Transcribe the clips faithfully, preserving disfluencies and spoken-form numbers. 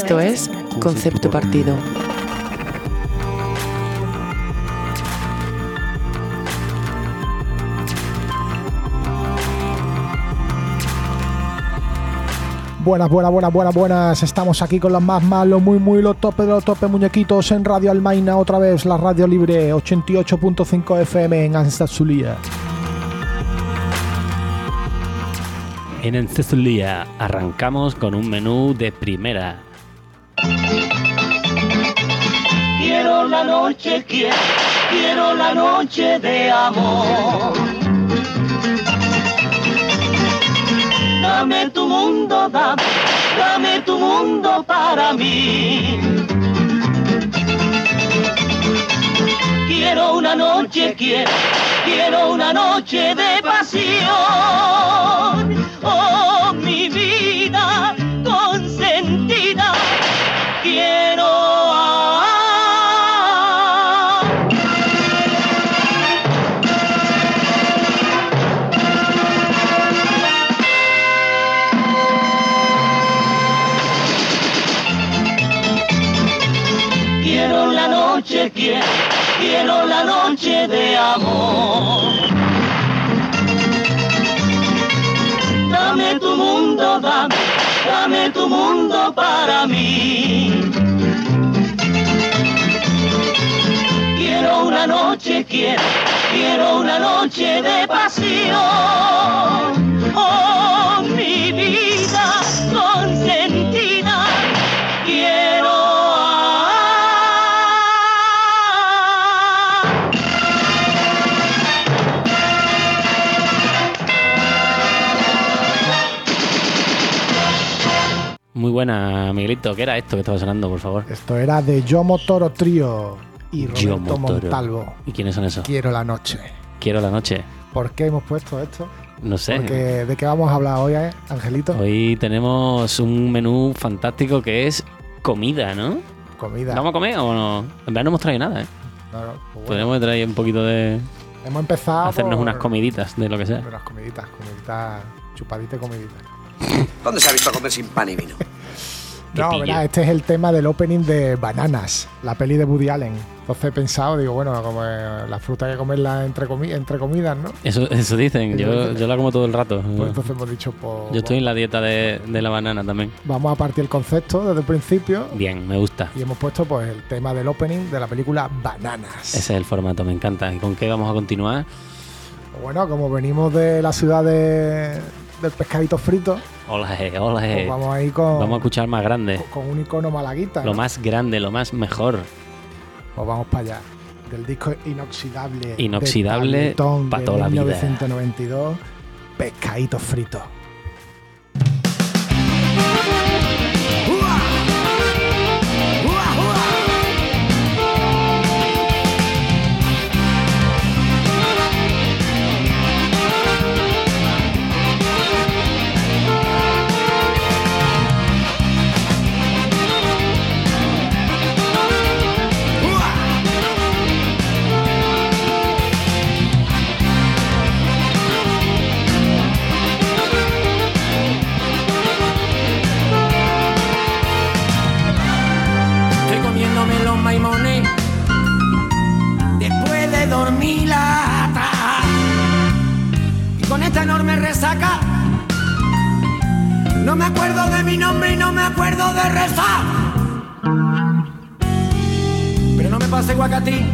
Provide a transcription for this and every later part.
Esto es Concepto Partido. Buenas, buenas, buenas, buenas, buenas. Estamos aquí con los más malos, muy, muy los topes de los topes, muñequitos, en Radio Almaina, otra vez la radio libre, ochenta y ocho punto cinco F M en Andalucía. En Andalucía arrancamos con un menú de primera. Quiero la noche, quiero, quiero la noche de amor. Dame tu mundo, dame, dame tu mundo para mí. Quiero una noche, quiero, quiero una noche de pasión. Oh, mi vida consentida, quiero Quiero, quiero la noche de amor. Dame tu mundo, dame, dame tu mundo para mí. Quiero una noche, quiero, quiero una noche de pasión. Oh, mi vida consentida, quiero. Muy buena, Miguelito. ¿Qué era esto que estaba sonando, por favor? Esto era de Yomo Toro Trío y Roberto Yomo Toro. Montalvo. ¿Y quiénes son esos? Quiero la noche. Quiero la noche. ¿Por qué hemos puesto esto? No sé. Porque, ¿de qué vamos a hablar hoy, eh, Angelito? Hoy tenemos un menú fantástico que es comida, ¿no? Comida. ¿Vamos a comer o no? En verdad no hemos traído nada, ¿eh? No, no, pues bueno. Podríamos traer un poquito de... Hemos empezado hacernos por... unas comiditas de lo que sea. Unas comiditas, comiditas, chupaditas y comiditas. ¿Dónde se ha visto comer sin pan y vino? No, pillo. verá, este es el tema del opening de Bananas, la peli de Woody Allen. Entonces he pensado, digo, bueno, como eh, la fruta hay que comerla entre, comi entre comidas, ¿no? Eso, eso dicen. Eso Yo, dicen. yo la como todo el rato. Pues entonces hemos dicho, pues... Yo estoy en la dieta de, de la banana también. Vamos a partir el concepto desde el principio. Bien, me gusta. Y hemos puesto pues el tema del opening de la película Bananas. Ese es el formato, me encanta. ¿Y con qué vamos a continuar? Bueno, como venimos de la ciudad de, del pescadito frito, Hola, eh, hola. eh. pues vamos a ir con, Vamos a escuchar más grande. con un icono malaguita, Lo ¿no? más grande, lo más mejor. Pues vamos para allá. Del disco Inoxidable. Inoxidable de Tabletón pa' de toda la vida. mil novecientos noventa y dos. Pescadito frito. Estoy comiéndome los maimones después de dormir la atrás. Y con esta enorme resaca no me acuerdo de mi nombre y no me acuerdo de rezar. Pero no me pasa igual que a ti,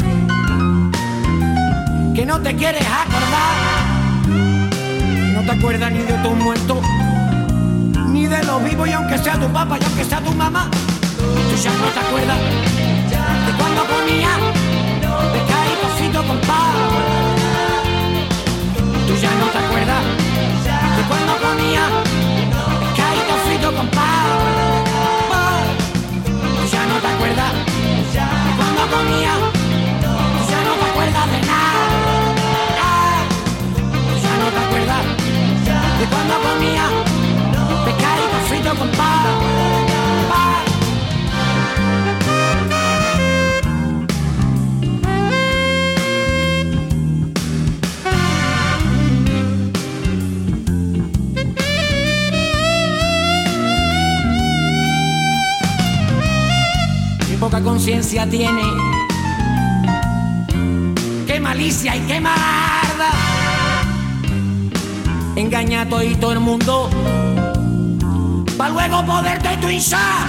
que no te quieres acordar. No te acuerdas ni de tus muertos, ni de los vivos, y aunque sea tu papá y aunque sea tu mamá, tú ya no te acuerdas de cuando comía pescadito frito con pan. Tú ya no te acuerdas de cuando comía pescadito frito con pan. Tú ya no te acuerdas de cuando comía. Tú ya no te acuerdas de nada. Tú ya no te acuerdas de cuando comía pescadito frito con pan. conciencia tiene. Qué malicia y qué maldad. Engaña a todo y todo el mundo pa' luego poderte tuizar.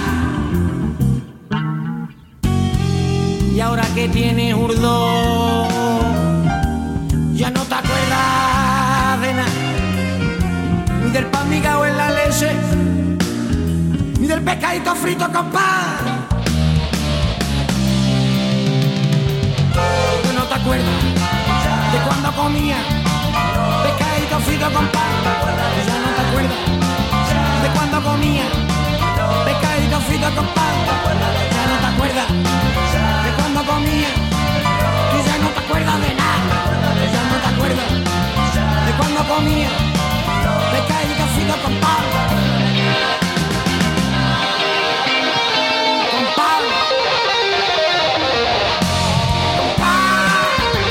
Y ahora que tienes urdo, ya no te acuerdas de nada, ni del pan migao en la leche, ni del pescadito frito con pan. Tú no te acuerdas de cuando comía pescadito frito con pan. Ya no te acuerdas de cuando comía pescadito frito con pan. Ya no te acuerdas de cuando comía. Tú ya no te acuerdas de nada. Ya no te acuerdas de cuando comía pescadito frito con pan. Con pan. Con pan.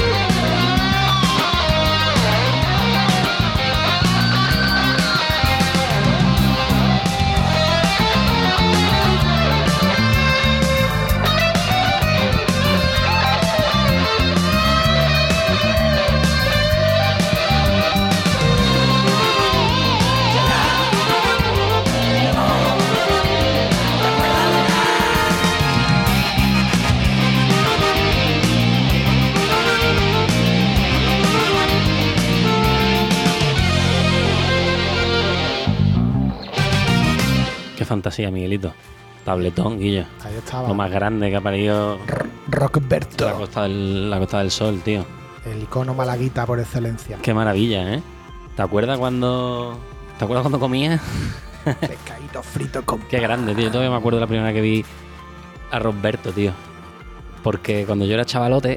Qué fantasía, Miguelito. Tabletón, Guillo. Ahí estaba. Lo más grande que ha parido Rockberto. la Costa del, la Costa del Sol, tío. El icono malaguita por excelencia. Qué maravilla, ¿eh? ¿Te acuerdas cuando... ¿Te acuerdas cuando comías? Pescadito frito con Qué grande, tío. Yo todavía me acuerdo la primera vez que vi a Roberto, tío. Porque cuando yo era chavalote,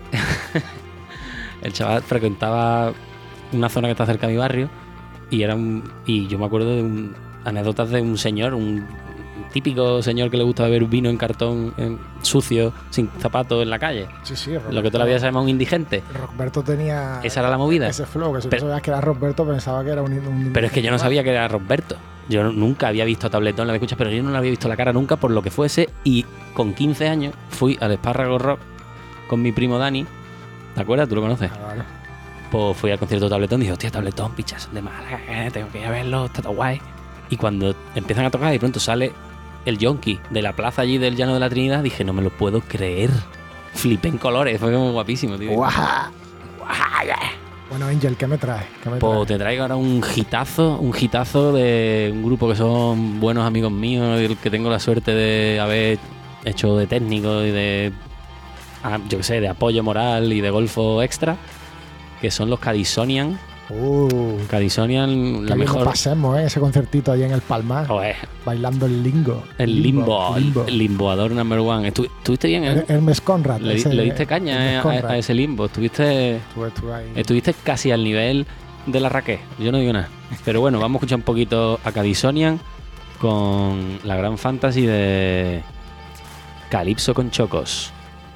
el chaval frecuentaba una zona que está cerca de mi barrio y era un, y yo me acuerdo de un, anécdotas de un señor, un típico señor que le gusta beber vino en cartón en, sucio, sin zapatos en la calle. Sí, sí, Roberto. Lo que todavía se llama un indigente. Roberto tenía... Esa era la movida. Ese flow, que si Pero- no sabías que era Roberto pensaba que era un... un Pero es que yo no sabía que era Roberto. Yo nunca había visto a Tabletón, la escuchas, pero yo no le había visto la cara nunca por lo que fuese. Y con quince años fui al Espárrago Rock con mi primo Dani. ¿Te acuerdas? ¿Tú lo conoces? Ah, vale. Pues fui al concierto de Tabletón y dije, hostia, Tabletón, pichas, son de Málaga, eh, tengo que ir a verlo, está todo guay. Y cuando empiezan a tocar y de pronto sale el yonki de la plaza allí del Llano de la Trinidad, dije, no me lo puedo creer. Flipé en colores, fue como guapísimo, tío. Guau. Guau, yeah. Bueno, Angel, ¿qué me traes? ¿Qué me Pues traes? te traigo ahora un hitazo, un hitazo de un grupo que son buenos amigos míos, del que tengo la suerte de haber hecho de técnico y de, ah, yo qué sé, de apoyo moral y de golfo extra, que son los Cadisonian. Uh, Cadisonian, qué la bien nos mejor... pasemos, ¿eh? Ese concertito allí en el Palmar, Joder, bailando el lingo. el limbo, limbo. el limboador number one. Estu- ¿Estuviste bien, eh? Her- Hermes Conrad. Le, ese- le diste caña Hermes eh, Conrad. a, a ese limbo. Estuviste... Estuve- estuve ahí. Estuviste casi al nivel de la Raquel. Yo no digo nada. Pero bueno, vamos a escuchar un poquito a Cadisonian con la gran fantasy de Calipso con Chocos.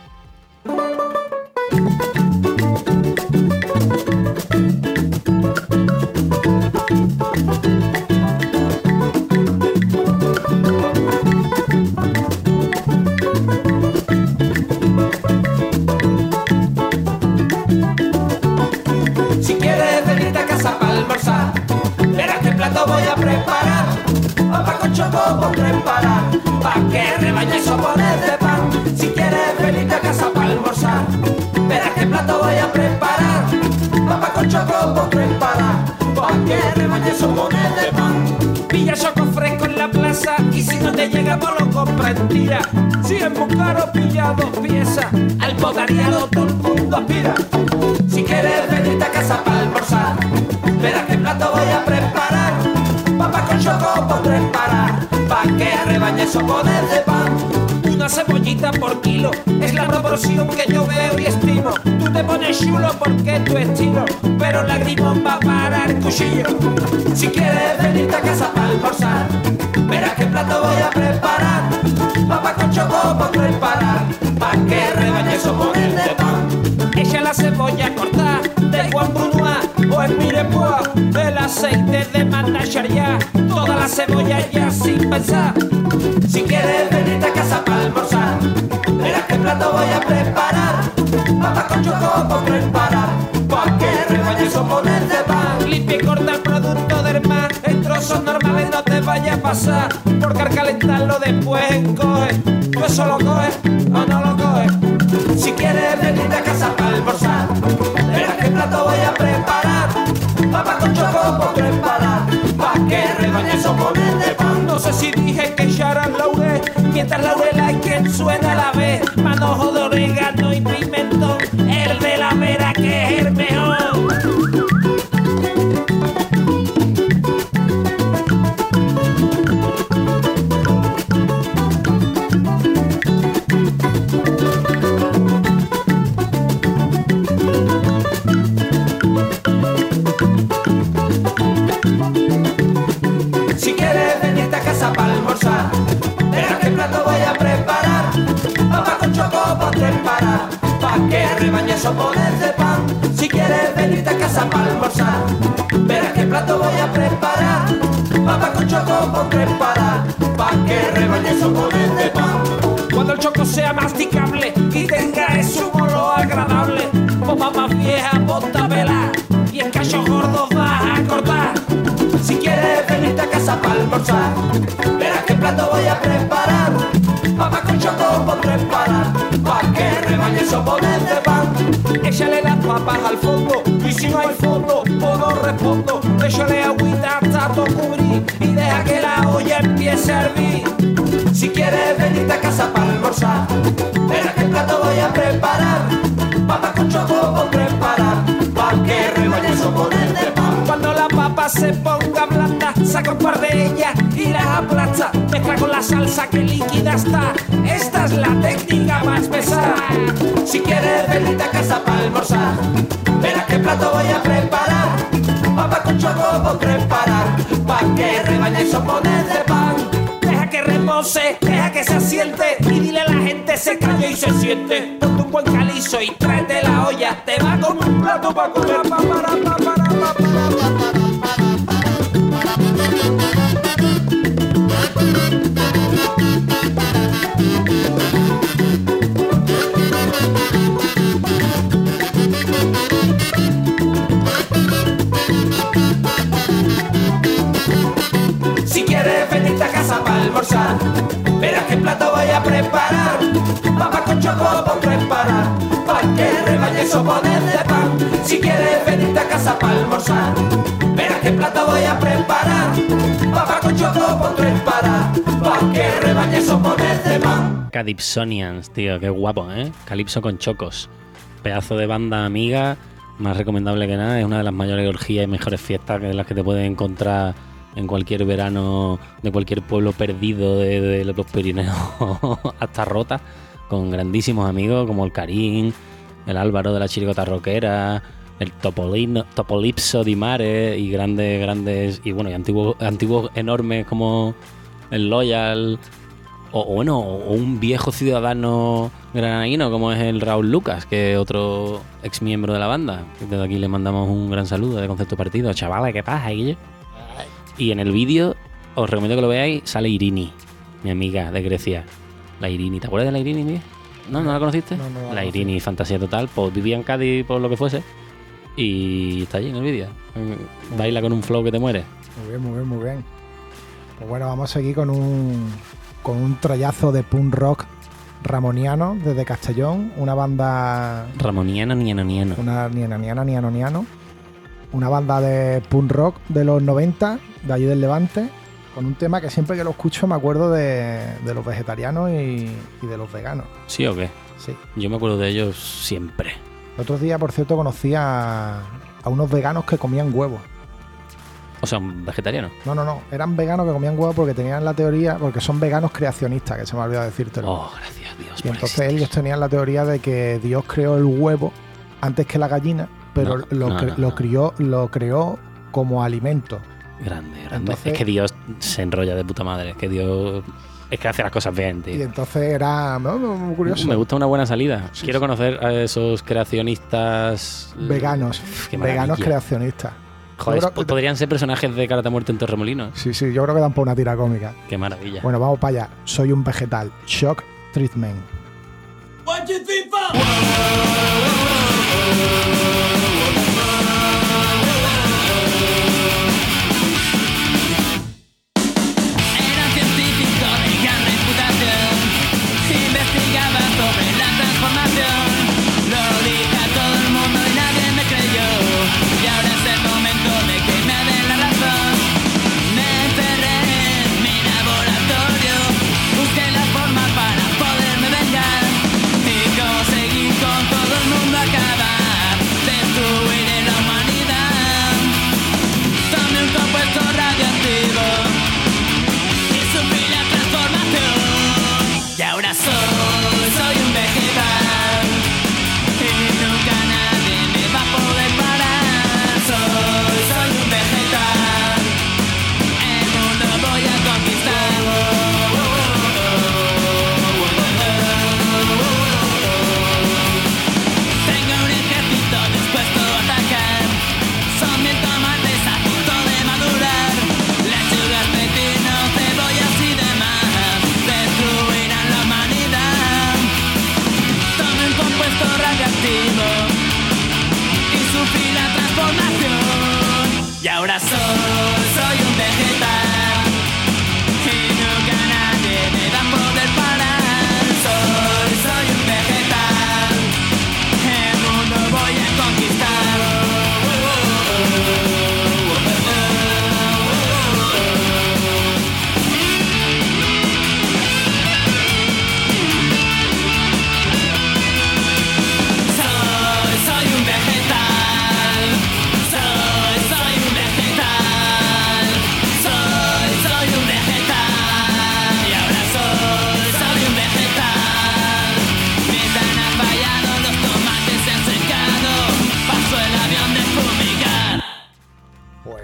Si quieres venirte a casa para almorzar, verás qué plato voy a preparar. Papa con choco pondré en parar, pa' que rebañes sopones de pan. Si quieres venirte a casa para almorzar, verás qué plato voy a preparar. Papa con choco pondré en parar, pa' que rebañes sopones de pan. Pilla choco fresco en la plaza y si no te llega pues lo compra en tira. Si es muy caro pilla dos piezas, al bocariado todo el mundo aspira. Si quieres venirte a casa para almorzar, verás qué plato voy a preparar. Papa con choco pondré en parar, pa' que rebañes sopones de pan. Una cebollita por kilo es la proporción que yo veo y estimo. Tú te pones chulo porque es tu estilo, pero el lagrimón va a parar el cuchillo. Si quieres venirte a casa para almorzar, verás qué plato voy a preparar. Papa con choco pondré en parar, pa' que rebañes sopones de pan. Echa la cebolla cortada de Juan Brunois o el mirepoix, el aceite de Manacharia, toda la cebolla ya sin pensar. Si quieres venirte a casa para almorzar, verás qué plato eso poner de pan. Limpia y corta el producto del mar en trozos normales, no te vaya a pasar, porque al calentarlo después encoge. Tú eso lo coges o no lo coges. Si quieres venirte a casa para almorzar, verás qué plato voy a preparar. Papa con choco por preparar, pa' que rebañes o poner de pan. No sé si dije que echaran laurel, mientras laurel hay quien suena a la vez. Manojo de orégano y pimentón, el de la vera que es el mejor. Si quieres venirte a casa para almorzar, verás qué plato voy a preparar. Papa con choco por preparar, pa' que rebañes o poner de pan. Si quieres venirte a casa para almorzar, verás qué plato voy a preparar. Papa con choco por preparar, pa' que rebañes o poner de pan. Cuando el choco sea masticable y tenga ese humor agradable, popa más vieja, ponta a pelar y en cachos gordos vas a cortar. Si quieres venirte a casa para almorzar, verás qué plato voy a preparar. Papa con choco por preparar, pa' que rebañes o poner de pan. Échale las papas al fondo, y si no hay fondo, pues no respondo. Échale agüita hasta todo cubrir, y deja que la olla empiece a hervir. Si quieres venirte a casa para almorzar, verás qué plato voy a preparar. Papa con choco por preparar, pa' que rebañes o poner de pan. Cuando la papa se ponga blanda, saca un par de ellas y las aplasta. Mezcla con la salsa que líquida está. Esta es la técnica más pesada. Si quieres venirte a casa para almorzar, verás qué plato voy a preparar. Papa con choco por preparar, pa' que rebañes o poner de pan. Deja que repose, deja que se asiente y dile a la gente se calle y se siente. Ponte un buen calizo y tráete la olla, te va con un plato pa' comer. Pa, para, pa, para, pa, para, pa. Si quieres venirte a casa para almorzar, verás qué plato voy a preparar. Papa con choco por preparar, pa' que rebañes o poner de pan. Si quieres venirte a casa para almorzar, verás qué plato voy a preparar. Papa con choco por preparar, pa' que rebañes o poner de pan. Calypsonians, tío, qué guapo, ¿eh? Calipso con chocos. Pedazo de banda amiga, más recomendable que nada. Es una de las mayores orgías y mejores fiestas de las que te puedes encontrar en cualquier verano de cualquier pueblo perdido de, de los Pirineos hasta Rota, con grandísimos amigos como el Karim, el Álvaro de la Chirigota Roquera, el Topolino, Topolipso di Mare y grandes, grandes y bueno, y antiguos, antiguos enormes como el Loyal o, o bueno, o un viejo ciudadano granadino como es el Raúl Lucas, que es otro ex miembro de la banda. Desde aquí le mandamos un gran saludo de Concepto Partido. Chavales, ¿qué pasa, Guille? Y en el vídeo, os recomiendo que lo veáis, sale Irini, mi amiga de Grecia. La Irini, ¿te acuerdas de la Irini, Miguel? ¿No? ¿No la conociste? No, no la la conocí. Irini, fantasía total, pues vivía en Cádiz por lo que fuese. Y está allí en el vídeo. Baila con un flow que te muere. Muy bien, muy bien, muy bien. Pues bueno, vamos a seguir con un, con un troyazo de punk rock ramoniano desde Castellón. Una banda... Ramoniano, niano, niano. Una niananiana, nianoniano. Una banda de punk rock de los noventa, de allí del Levante, con un tema que siempre que lo escucho me acuerdo de, de los vegetarianos y, y de los veganos. ¿Sí o qué? Sí. Yo me acuerdo de ellos siempre. El otro día, por cierto, conocí a, a unos veganos que comían huevos. O sea, un vegetariano. No, no, no. Eran veganos que comían huevos porque tenían la teoría, porque son veganos creacionistas, que se me ha olvidado decírtelo. Oh, gracias a Dios. Y por entonces existir. ellos tenían la teoría de que Dios creó el huevo antes que la gallina, pero No, lo, no, cre- no, lo no. crió, lo creó como alimento. Grande, grande. Entonces- es que Dios se enrolla de puta madre. Es que Dios... Es que hace las cosas bien, tío. Y entonces era no, no, muy curioso. Me gusta una buena salida. Sí, Quiero sí. conocer a esos creacionistas eh, Veganos. qué Veganos maravilla. creacionistas. Joder, Yo creo po- que- podrían ser personajes de Karate Muerte en Torremolinos. Sí, sí, yo creo que dan por una tira cómica. Qué maravilla. Bueno, vamos para allá. Soy un vegetal. Shock Treatment. What you think for?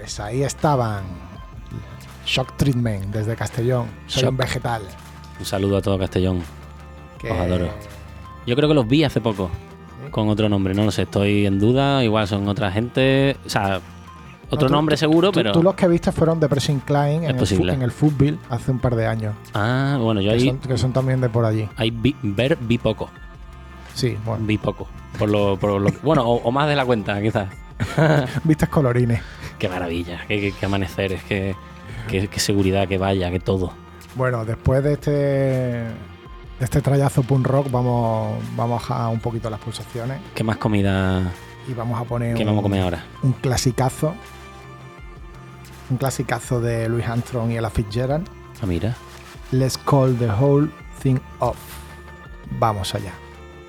Pues ahí estaban. Shock Treatment desde Castellón. Soy Shock. un vegetal. Un saludo a todo Castellón. Que- Os adoro. Yo creo que los vi hace poco. ¿Sí? Con otro nombre, no lo sé. Estoy en duda. Igual son otra gente. O sea, otro No, tú- nombre tú- seguro, tú- pero. Tú los que viste fueron de Pressing Klein Es en el, fu- posible. en el Footbill hace un par de años. Ah, bueno, yo Que ahí. son, que son también de por allí. Ahí vi, ver, vi poco. Sí, bueno. Vi poco. Por lo, por lo, bueno, o, o más de la cuenta, quizás. Vistes colorines. Qué maravilla. Qué, qué, qué amaneceres. Qué, qué, qué seguridad, que vaya, que todo. Bueno, después de este de este trayazo punk rock vamos, vamos a bajar un poquito las pulsaciones ¿Qué más comida? y vamos a poner ¿Qué un, vamos a comer ahora? un clasicazo. Un clasicazo de Louis Armstrong y Ella Fitzgerald. Ah, mira. Let's call the whole thing off. Vamos allá.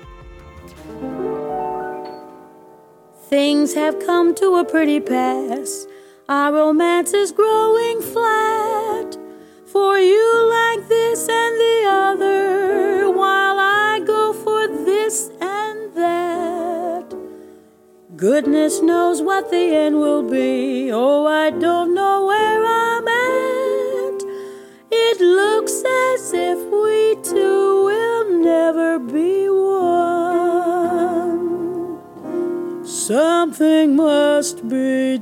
Things have come to a pretty pass. Our romance is growing flat. For you like this and the other, while I go for this and that. Goodness knows what the end will be. Oh, I don't know where I'm at. It looks as if we two will never be one. Something must be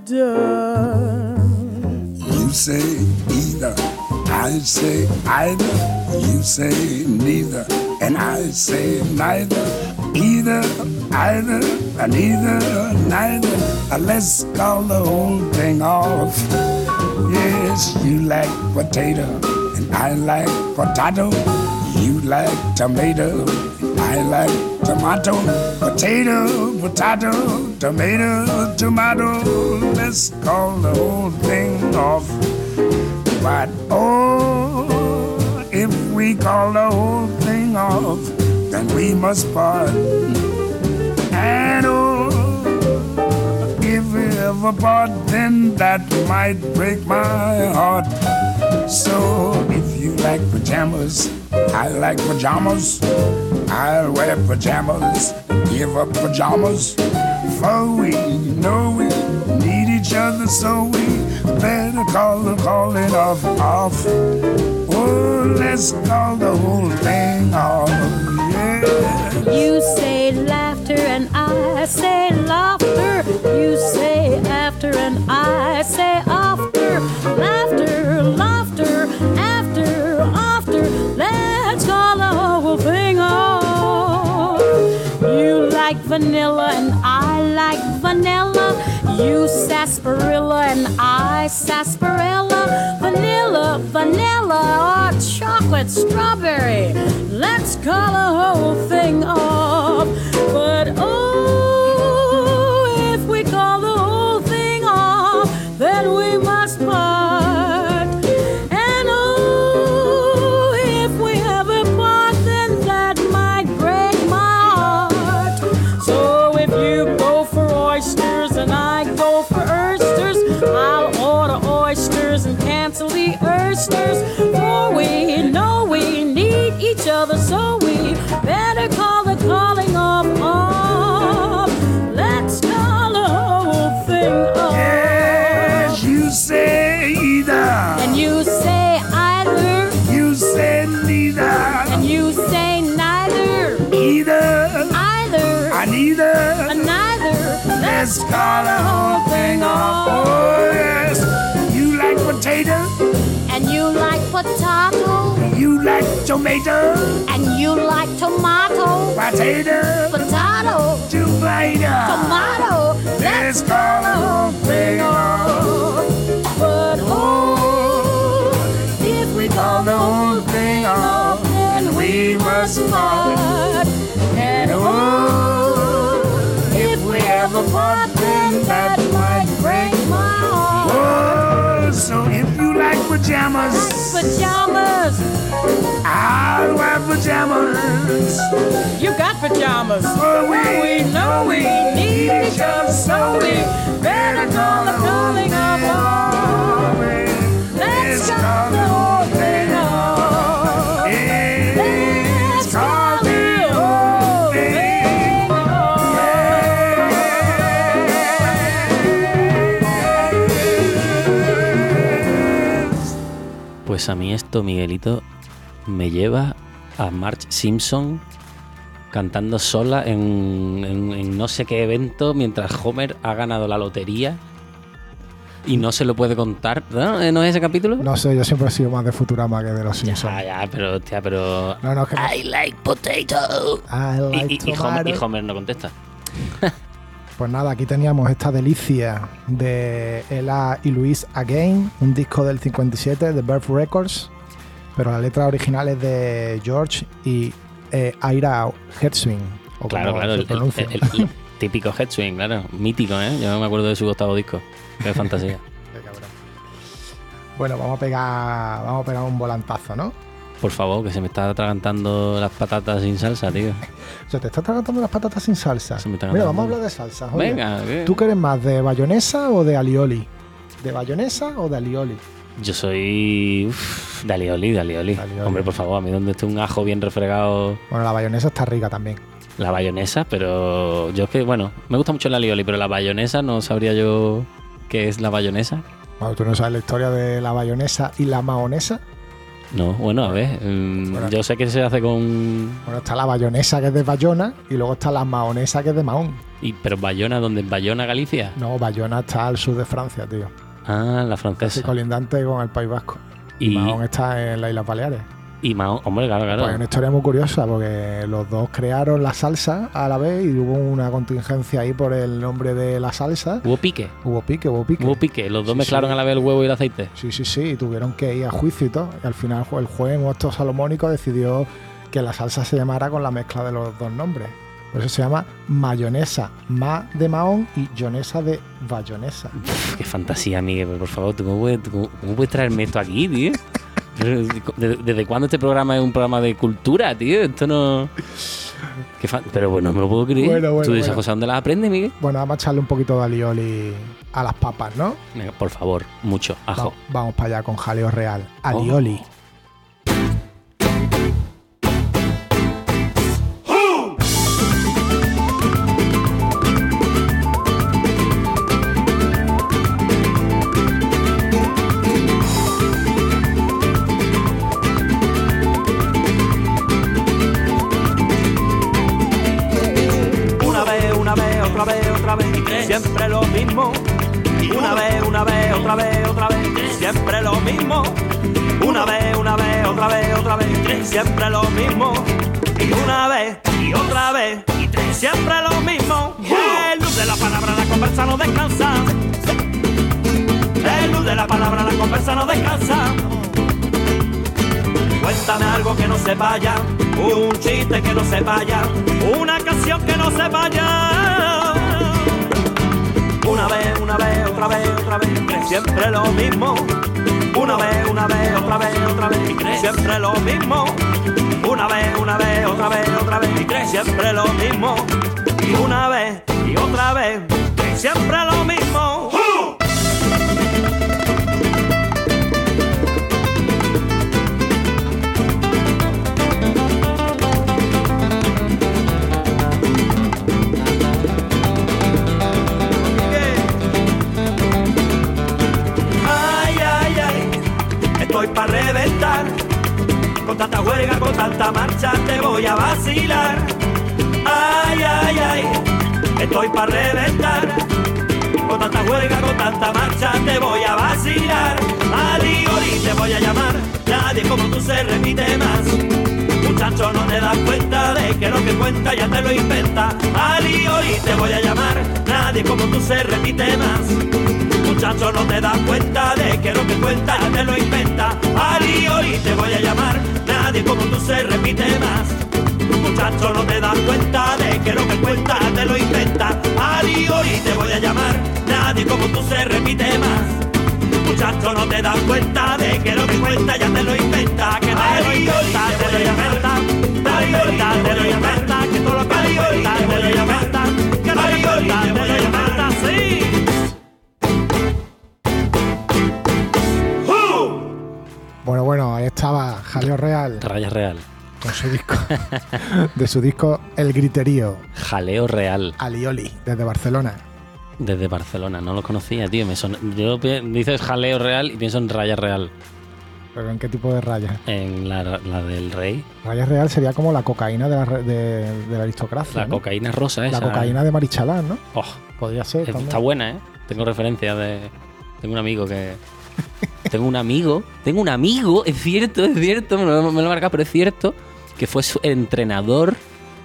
done. You say either, I say either. You say neither, and I say neither. Either, either, and either, neither. Uh, Let's call the whole thing off. Yes, you like potato, and I like potato. You like tomato, and I like tomato. Potato, potato, tomato, tomato. Let's call the whole thing off. But oh, if we call the whole thing off, then we must part. And oh, if we ever part, then that might break my heart. So if you like pajamas, I like pajamas. I'll wear pajamas, give up pajamas. For we know we need each other, so we better call the calling off, off. Oh, let's call the whole thing off, yeah. You say laughter and I say laughter. You say after and I say after. Laughter, laughter, after, after. Let's call the whole thing off. You like vanilla and I like vanilla. You sarsaparilla and I sarsaparilla. Vanilla, vanilla, or chocolate strawberry. Let's call the whole thing off. But oh, if we call the whole thing off, then we must part. And oh, if we ever part, then that might break my heart. So if you go for oysters and I go for oysters, I'll order oysters and cancel the oysters. For we know we need each other, so we better call the calling off off. Let's call the whole thing off. Yes, you say either, And you say either, you say neither, and you say neither, either, either, I neither. and neither. Let's call the whole thing off. Oh yes, you like potato, And you like potato, you like tomato, and you like tomato, potato, potato, tomato. tomato. Let's call the whole thing off. But oh, if we Call the whole thing off, then we must part. And oh, if we ever part, then that might break my heart. oh, so if you like pajamas, Pajamas, I'll wear pajamas. you got pajamas. For we We know we need each other, so we better call the calling of love. Let's call the whole thing off. Let's call the whole thing off. Pues a mí esto, Miguelito, me lleva a Marge Simpson cantando sola en, en, en no sé qué evento mientras Homer ha ganado la lotería y no se lo puede contar. ¿No? ¿No es ese capítulo? No sé, yo siempre he sido más de Futurama que de los Simpsons. Ya, ya, pero, tía, pero... No, no, es que no. I like potato. I like y, y, y, Homer, tomato. y Homer no contesta. Pues nada, aquí teníamos esta delicia de Ella y Louise Again, un disco del cincuenta y siete de Verve Records, pero la letra original es de George y eh, Ira Hertzwing. O Claro, como claro, se el, pronuncia. el, el, el típico Headswing, claro, mítico, ¿eh? Yo me acuerdo de su octavo disco. Qué fantasía. Qué cabrón. Bueno, vamos a pegar, vamos a pegar un volantazo, ¿no? Por favor, que se me está atragantando las patatas sin salsa, tío. O sea, te estás tratando las patatas sin salsa. Se me está Mira, atragantando. vamos a hablar de salsa. Oye. Venga, ¿qué? ¿Tú que eres más de bayonesa o de alioli? ¿De bayonesa o de alioli? Yo soy... Uf, de alioli, de alioli. Alioli. Hombre, por favor, a mí donde esté un ajo bien refregado, Bueno, la bayonesa está rica también. la bayonesa, pero yo es que, bueno, me gusta mucho el alioli, pero la bayonesa no sabría yo qué es la bayonesa. Bueno, ¿tú no sabes la historia de la bayonesa y la mahonesa? No, bueno, a ver, mm, Bueno. yo sé que se hace con... Bueno, está la bayonesa que es de Bayona y luego está la mahonesa que es de Mahón. Y, pero Bayona, ¿dónde? ¿Bayona, Galicia? No, Bayona está al sur de Francia, tío. Ah, la Casi francesa. colindante con el País Vasco. Y, Y, Mahón está en las Islas Baleares. y Mahón, hombre, claro, claro. Pues hay una historia muy curiosa porque los dos crearon la salsa a la vez y hubo una contingencia ahí por el nombre de la salsa. Hubo pique, Hubo pique, hubo pique. hubo pique. Los dos Sí, mezclaron sí. a la vez el huevo y el aceite. Sí, sí, sí, y tuvieron que ir a juicio y todo. Y al final el juez en acto salomónico decidió que la salsa se llamara con la mezcla de los dos nombres. Por eso se llama mayonesa, ma de Mahón y yonesa de bayonesa. Uf, qué fantasía, Miguel, pero por favor, ¿tú cómo, puedes, tú cómo- cómo puedes traerme esto aquí, tío? ¿Desde, desde cuándo este programa es un programa de cultura, tío? Esto no... Qué fan- Pero bueno, no me lo puedo creer. Bueno, bueno, ¿Tú de esas bueno. cosas dónde las aprendes, Miguel? Bueno, vamos a echarle un poquito de alioli a las papas, ¿no? Venga, por favor, mucho, ajo. Va- vamos para allá con jaleo real. Alioli. Una vez, una vez, otra vez, otra vez, siempre lo mismo. Una vez, una vez, otra vez, otra vez, siempre lo mismo. Una vez, una vez, otra vez, otra vez, siempre lo mismo. Y una vez, y otra vez, y tres, siempre lo mismo. El luz de la palabra, la conversa no descansa. El luz de la palabra, la conversa no descansa. Cuéntame algo que no se vaya, un chiste que no se vaya, una canción que no se vaya. Una vez, una vez, otra vez, otra vez, siempre lo mismo. Una vez, una vez, otra vez, otra vez, siempre lo mismo. Una vez, una vez, otra vez, otra vez, siempre lo mismo. Y una vez, y otra vez, siempre lo mismo. Ay, ay, ay, estoy pa' reventar. Con tanta huelga, con tanta marcha, te voy a vacilar. Ay, ay, ay, estoy pa' reventar. Con tanta huelga, con tanta marcha, te voy a vacilar. Alioli te voy a llamar, nadie como tú se repite más. Muchacho, no te das cuenta de que lo que cuenta ya te lo inventa. Alioli te voy a llamar, nadie como tú se repite más. Muchacho, no te das cuenta de que lo que cuenta ya te lo inventa. Alioli te voy a llamar, nadie como tú se repite más. Muchacho, no te das cuenta de que lo que cuenta ya te lo inventa. Alioli te voy a llamar, nadie como tú se repite más. Muchacho, no te das cuenta de que lo que cuenta ya te lo inventa. Que te lo inventa, te lo inventa. Te lo inventa, te lo inventa. Que todo lo que te cuenta te lo inventa. Que te lo inventa, te lo inventa, sí. Bueno, bueno, ahí estaba Jaleo Real Raya real. con su disco. De su disco El Griterío. Jaleo real. Alioli, desde Barcelona. Desde Barcelona, no lo conocía, tío. Me son... Yo pi- dices jaleo real y pienso en raya real. ¿Pero en qué tipo de raya? En la, la del rey. Raya real sería como la cocaína de la, re- de, de la aristocracia, La ¿no? cocaína rosa La esa. cocaína de Marichalán, ¿no? Oh, Podría ser es- también. está buena, ¿eh? Tengo referencias de... Tengo un amigo que... tengo un amigo... Tengo un amigo, es cierto, es cierto, me lo, me lo he marcado, pero es cierto, que fue su entrenador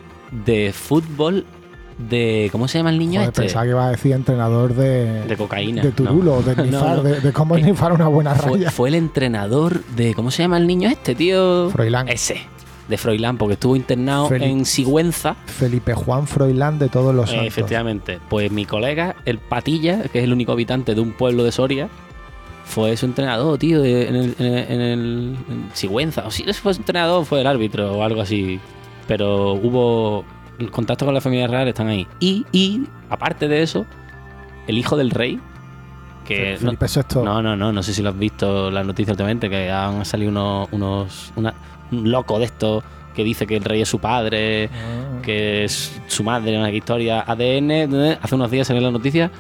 de fútbol de... ¿Cómo se llama el niño Joder, este? pensaba que iba a decir entrenador de... De cocaína. De Turulo, no. de No, nifar, no. De, de cómo Eh, nifar una buena Fue, raya. fue el entrenador de... ¿Cómo se llama el niño este, tío? Froilán. Ese, de Froilán, porque estuvo internado Felipe. en Sigüenza. Felipe Juan Froilán de todos los Eh, santos. efectivamente. Pues mi colega, el Patilla, que es el único habitante de un pueblo de Soria, fue su entrenador, tío, de- en el, en el, en el- en Sigüenza. O si no fue su entrenador, fue el árbitro o algo así. Pero hubo... El contacto con la familia real están ahí. Y, y, aparte de eso, el hijo del rey, que... no- Felipe sexto. No, no, no, no sé si lo has visto las noticias últimamente, que han salido unos... unos una- un loco de estos que dice que el rey es su padre, Ah. que es su madre, una historia A D N. Hace unos días salió la noticia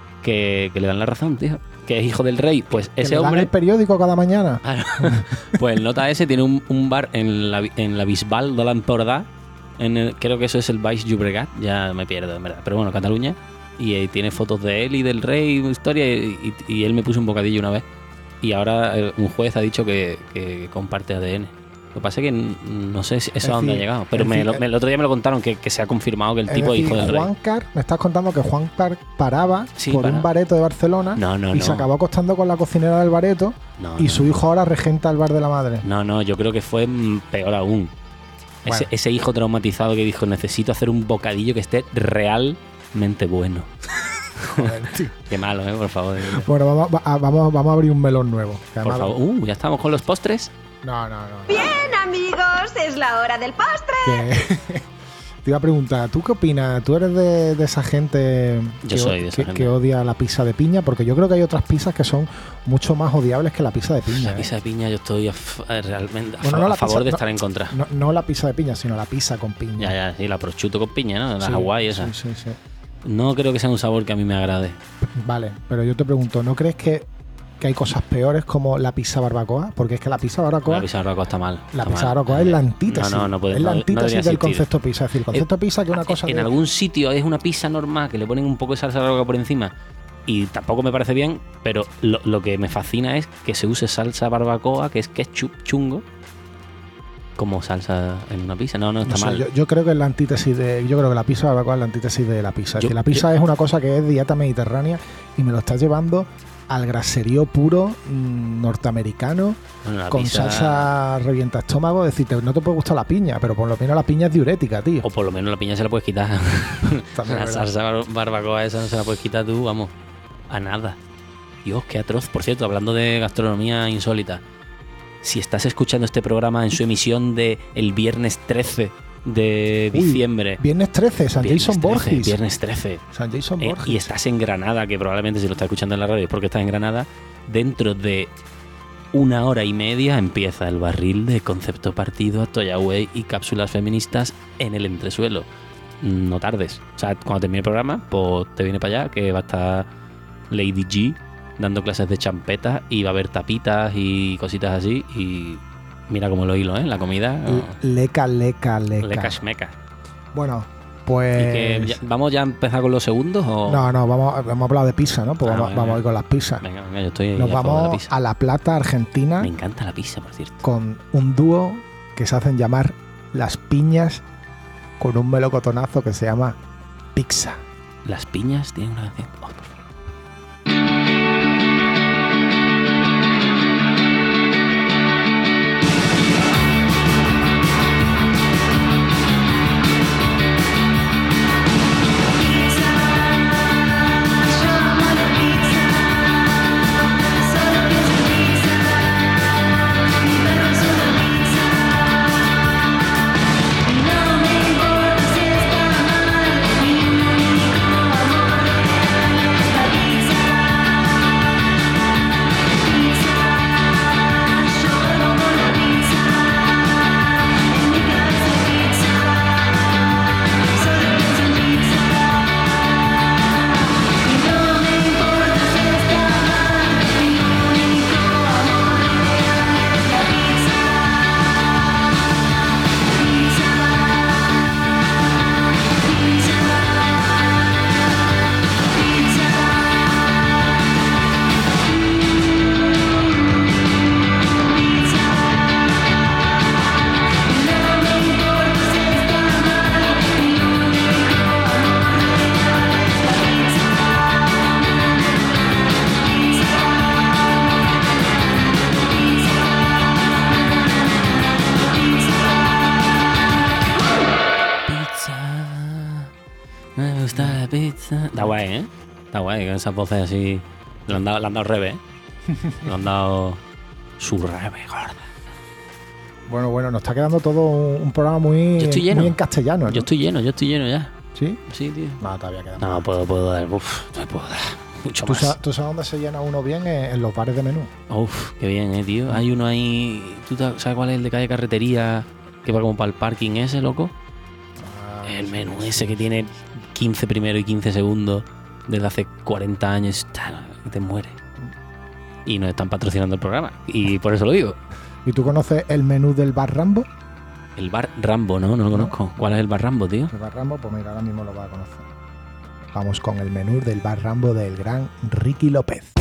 que, que le dan la razón, tío. Que es hijo del rey. Pues Que ese le dan hombre... el periódico cada mañana. Claro. Pues el nota ese tiene un, un bar en la, en la Bisbal de l'Empordà. En el, creo que eso es el Baix Llobregat. Ya me pierdo, en verdad. Pero bueno, Cataluña. Y eh, tiene fotos de él y del rey, historia. Y, y- y él me puso un bocadillo una vez. Y ahora eh, un juez ha dicho que, que comparte A D N. Lo que pasa es que n- no sé si eso a dónde ha decir, llegado. Pero es me decir, lo- me- el otro día me lo contaron que, que se ha confirmado que el Es tipo es decir, hijo del rey. Juan Car, me estás contando que Juan Car paraba Sí, por para. un bareto de Barcelona No, no, y no. se acabó acostando con la cocinera del bareto No, y no, su hijo ahora regenta el bar de la madre. No, no, yo creo que fue mm, peor aún. Ese, Bueno. ese hijo traumatizado que dijo, necesito hacer un bocadillo que esté realmente bueno. Joder, tío. Qué malo, ¿eh? Por favor. Bueno, vamos, va- vamos, vamos a abrir un melón nuevo. que Por además- favor. Uh, ya estamos con los postres. No, no, no. Bien, amigos, es la hora del postre. Que- Te iba a preguntar, ¿tú qué opinas? ¿Tú eres de, de esa gente, Yo que, soy de esa que- gente. que odia la pizza de piña? Porque yo creo que hay otras pizzas que son mucho más odiables que la pizza de piña. La ¿eh? pizza de piña yo estoy a f- eh, realmente a, Bueno, fa- no la a favor pizza- de no- estar en contra. No, no la pizza de piña, sino la pizza con piña. Ya, ya, sí, la prosciutto con piña, ¿no? La Sí, Hawái esa. Sí, sí, sí. No creo que sea un sabor que a mí me agrade. Vale, pero yo te pregunto, ¿no crees que, que hay cosas peores como la pizza barbacoa? Porque es que la pizza barbacoa, La pizza barbacoa está mal. la está pizza mal. barbacoa es la antítesis. No, no, no puede, es la no- no antítesis debería del existir. concepto pizza. Es decir, el concepto pizza que es una cosa En de... algún sitio es una pizza normal que le ponen un poco de salsa barbacoa por encima y tampoco me parece bien, pero lo, lo que me fascina es que se use salsa barbacoa, que es ketchup chungo, como salsa en una pizza. No, no está No sé, mal. yo, yo creo que es la antítesis de. Yo creo que la pizza barbacoa es la antítesis de la pizza. Es Yo- decir, la pizza es una cosa que es dieta mediterránea y me lo estás llevando al graserío puro mm, norteamericano Bueno, la con pizza- salsa revienta estómago. Es decir, te- no te puede gustar la piña, pero por lo menos la piña es diurética, tío. O por lo menos la piña se la puedes quitar. También La es verdad. salsa bar- barbacoa esa no se la puedes quitar tú, vamos, a nada. Dios, qué atroz. Por cierto, hablando de gastronomía insólita, si estás escuchando este programa en su emisión de el viernes trece de Uy, diciembre. Viernes trece, San Viernes Jason trece, Borges. Viernes trece. San Jason Eh, Borges. y estás en Granada, que probablemente si lo estás escuchando en la radio es porque estás en Granada, dentro de una hora y media empieza el barril de Concepto Partido, Atoyahue y cápsulas feministas en el entresuelo. No tardes. O sea, cuando termine el programa, pues te viene para allá, que va a estar Lady G dando clases de champeta y va a haber tapitas y cositas así. Y mira cómo lo hilo, ¿eh? La comida. no, Leca, leca, leca. leca schmeca. Bueno, ¿Y pues. que ya- ¿Vamos ya a empezar con los segundos? O... No, no, vamos, hemos hablado de pizza, ¿no? Pues Ah, vamos, venga. vamos a ir con las pizzas. Venga, venga, yo estoy Nos a favor de la vamos pizza. a La Plata, Argentina, Me encanta la pizza, por cierto. con un dúo que se hacen llamar Las Piñas, con un melocotonazo que se llama Pizza. Las piñas tienen una canción. Oh, por favor. No me importa si está mal, mi único amor. Está guay, ¿eh? Está guay, con esas voces así. Le han dado, le han dado revés, ¿eh? Le han dado su revés, gorda. Bueno, bueno, nos está quedando todo un, un programa muy, Yo estoy lleno. muy en castellano, ¿no? Yo estoy lleno, yo estoy lleno ya. ¿Sí? Sí, tío. No, todavía queda. No, puedo, puedo dar. Uf, no puedo dar. Mucho ¿Tú más. sabes, ¿Tú sabes dónde se llena uno bien? En, en los bares de menú. Uf, qué bien, eh, tío. Hay uno ahí. ¿Tú sabes cuál es el de calle Carretería? Que va como para el parking ese, loco. Ah, El menú ese que tiene quince primero y quince segundos desde hace cuarenta años. Y te mueres. Y nos están patrocinando el programa. Y por eso lo digo. ¿Y tú conoces el menú del bar Rambo? El bar Rambo, ¿no? No lo conozco. ¿Cuál es el bar Rambo, tío? El bar Rambo, pues mira, ahora mismo lo vas a conocer. Vamos con el menú del bar Rambo del gran Ricky López.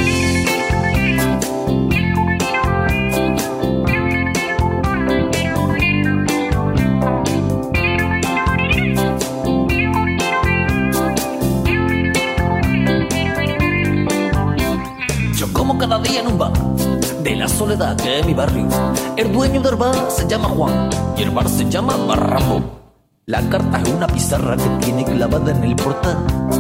Yo como cada día en un bar de la Soledad, que es mi barrio. El dueño del bar se llama Juan y el bar se llama Bar Rambo. La carta es una pizarra que tiene clavada en el portal,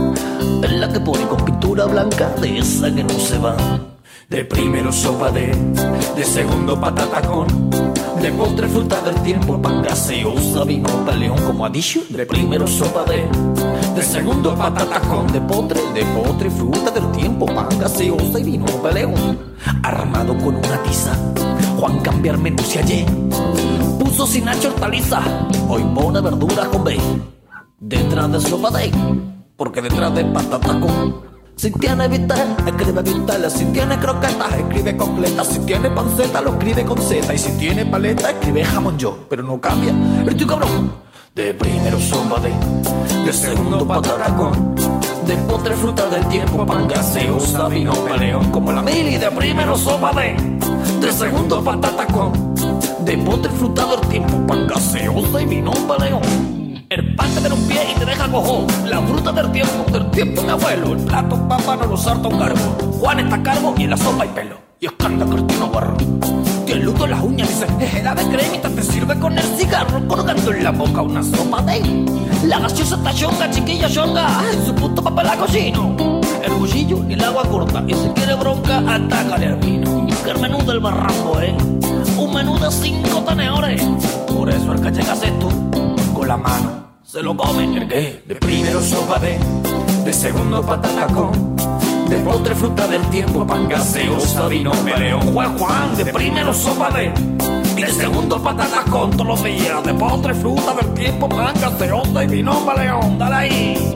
en la que pone con pintura blanca de esa que no se va. De primero sopa de, de segundo patata con, de postre fruta del tiempo, pan gaseosa, vino paleón, como ha dicho. De primero sopa de, de segundo patata con, de postre, de postre fruta del tiempo, pan gaseosa y vino paleón. Armado con una tiza, Juan cambiar menú si ayer puso sin hacha hortaliza, hoy pone verduras con B. Detrás de sopa de, porque detrás de patata con, si tiene vitel, escribe vitela. Si tiene croquetas, escribe completa. Si tiene panceta, lo escribe con Z. Y si tiene paleta, escribe jamón yo. Pero no cambia, estoy cabrón. De primero sopa de, de segundo patata con, de postre fruta del tiempo, pan gaseosa, vino paleón, como la mili. De primero sopa de, de segundo patata con, de postre fruta del tiempo, pan gaseosa y vino paleón. El pan te da un pie y te deja cojo. La fruta del tiempo, del tiempo mi abuelo. El plato papa no lo sarta un carbo. Juan está calvo y en la sopa hay pelo. Y escanda Cristina Barro, que el luto en las uñas dice, ejera de cremita te sirve con el cigarro, colgando en la boca una sopa de. La gaseosa está chonga, chiquilla chonga, en su puto papel a cochino. El cuchillo y el agua corta, y si quiere bronca, atácale al vino. Que el menú del Bar Rambo, eh, un menú de cinco tenedores. Por eso el que llega esto con la mano se lo come. El que de primero sopa de, de segundo patata con, de postre fruta del tiempo, pan gaseosa, vino peleón. Juan Juan, de primero sopa de, y de segundo patata con, todos los días. De postre fruta del tiempo, pan gaseosa y vino peleón. Dale ahí.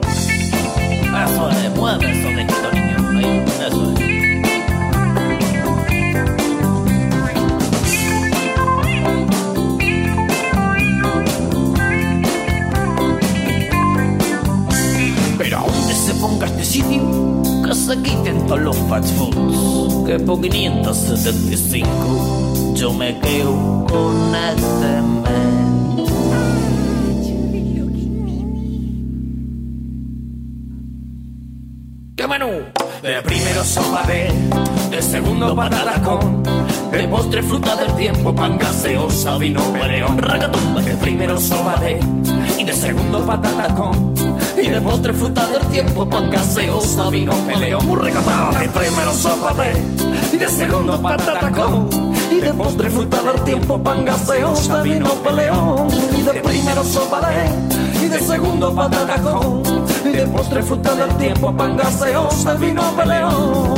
Eso es, mueve eso de quito, niño. Ahí, eso es. Pero a donde se ponga este sitio, que se quiten todos los fast foods, que por quinientos setenta y cinco yo me quedo con este menú. ¿Qué menú? De primero sopa de, de segundo patata con, de postre fruta del tiempo, pan gaseosa, vino peleón, ragatón. De primero sopa de, y de segundo patata con, y de postre fruta del tiempo, pan gaseosa, vino peleón, muy recatado. De primero sopa de, y de segundo patata con, y de postre fruta del tiempo, pan gaseosa, vino peleón. Y de primero sopa de, y de segundo patata con, y de postre fruta del tiempo, pan gaseosa, vino peleón.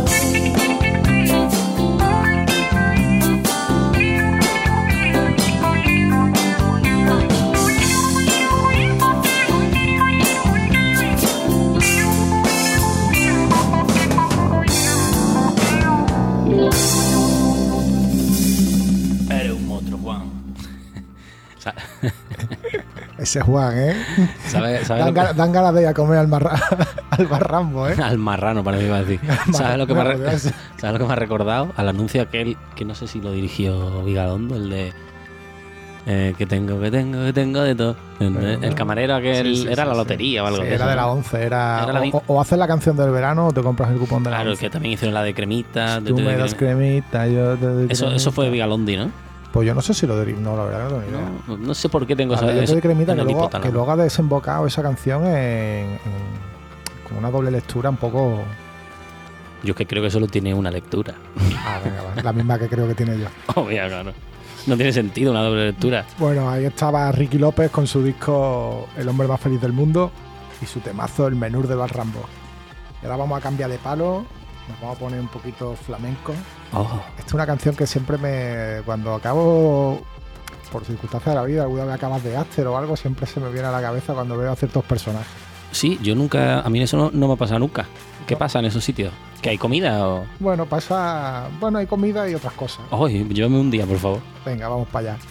Ese Juan, ¿eh? ¿Sabe, sabe dan, que... dan ganas de ir a comer al, marra... al barrambo, ¿eh? Al marrano, para mí iba a decir. ¿Sabes lo, que me ha... ¿Sabes lo que me ha recordado? Al anuncio aquel, que no sé si lo dirigió Vigalondo, el de... Eh, que tengo, que tengo, que tengo de todo. Bueno, el camarero aquel, sí, sí, era sí, la lotería sí. o algo. Sí, de era eso, de la ¿no? once, era... era la... O, o haces la canción del verano o te compras el cupón de la claro, once. Claro, que también hicieron la de cremita. Si tú de, me de das cremita, yo te doy eso, cremita. Eso fue de Vigalondi, ¿no? Pues yo no sé si lo de... No, la verdad que no tengo ni idea. No, no sé por qué tengo esa... Yo te doy cremita, que luego, tal, que luego ha desembocado esa canción en... en con una doble lectura un poco... Yo es que creo que solo tiene una lectura. Ah, venga, va, la misma que creo que tiene yo. Obvio, claro. No tiene sentido una doble lectura. Bueno, ahí estaba Ricky López con su disco El hombre más feliz del mundo y su temazo El menú de los Rambo. Y ahora vamos a cambiar de palo, nos vamos a poner un poquito flamenco. Oh. Esta es una canción que siempre me... Cuando acabo, por circunstancias de la vida, alguna vez acabas de After o algo, siempre se me viene a la cabeza cuando veo a ciertos personajes. Sí, yo nunca... A mí eso no, no me ha pasado nunca. ¿Qué pasa en esos sitios? ¿Que hay comida o...? Bueno, pasa... Bueno, hay comida y otras cosas. Oye, llévame un día, por favor. Venga, vamos para allá.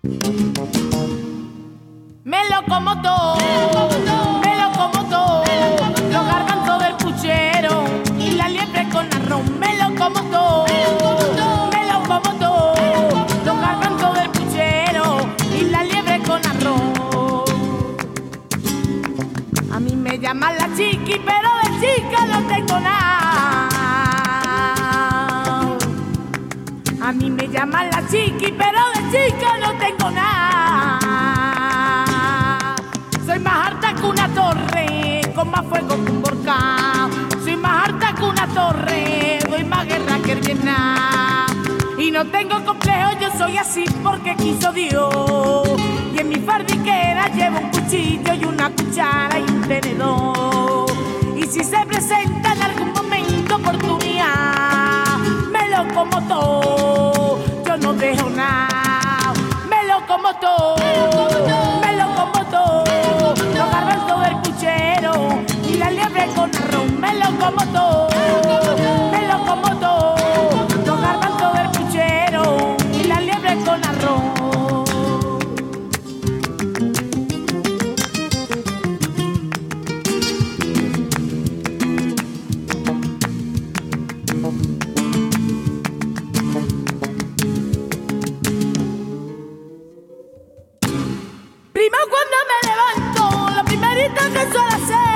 Me lo como todo, me lo como todo, los garbanzos del puchero y la liebre con arroz. Me lo como todo, me lo como todo, los garbanzos del puchero y la liebre con arroz. A mí me llaman la chiqui, pero de chica no tengo nada. A mí me llaman la chiqui, pero de chica no tengo nada. Soy más harta que una torre, con más fuego que un volcán. Soy más harta que una torre, doy más guerra que el Vietnam. Y no tengo complejo, yo soy así porque quiso Dios. Y en mi fardiquera llevo un cuchillo y una cuchara y un tenedor. Y si se presenta en algún momento oportunidad, me lo como todo, yo no dejo nada. Me lo como todo, me lo como todo, los garbanzos del puchero y la liebre con arroz. Me lo como todo, me lo como todo, los garbanzos del puchero y la liebre con arroz. Prima, cuando me levanto, lo primerito que suelo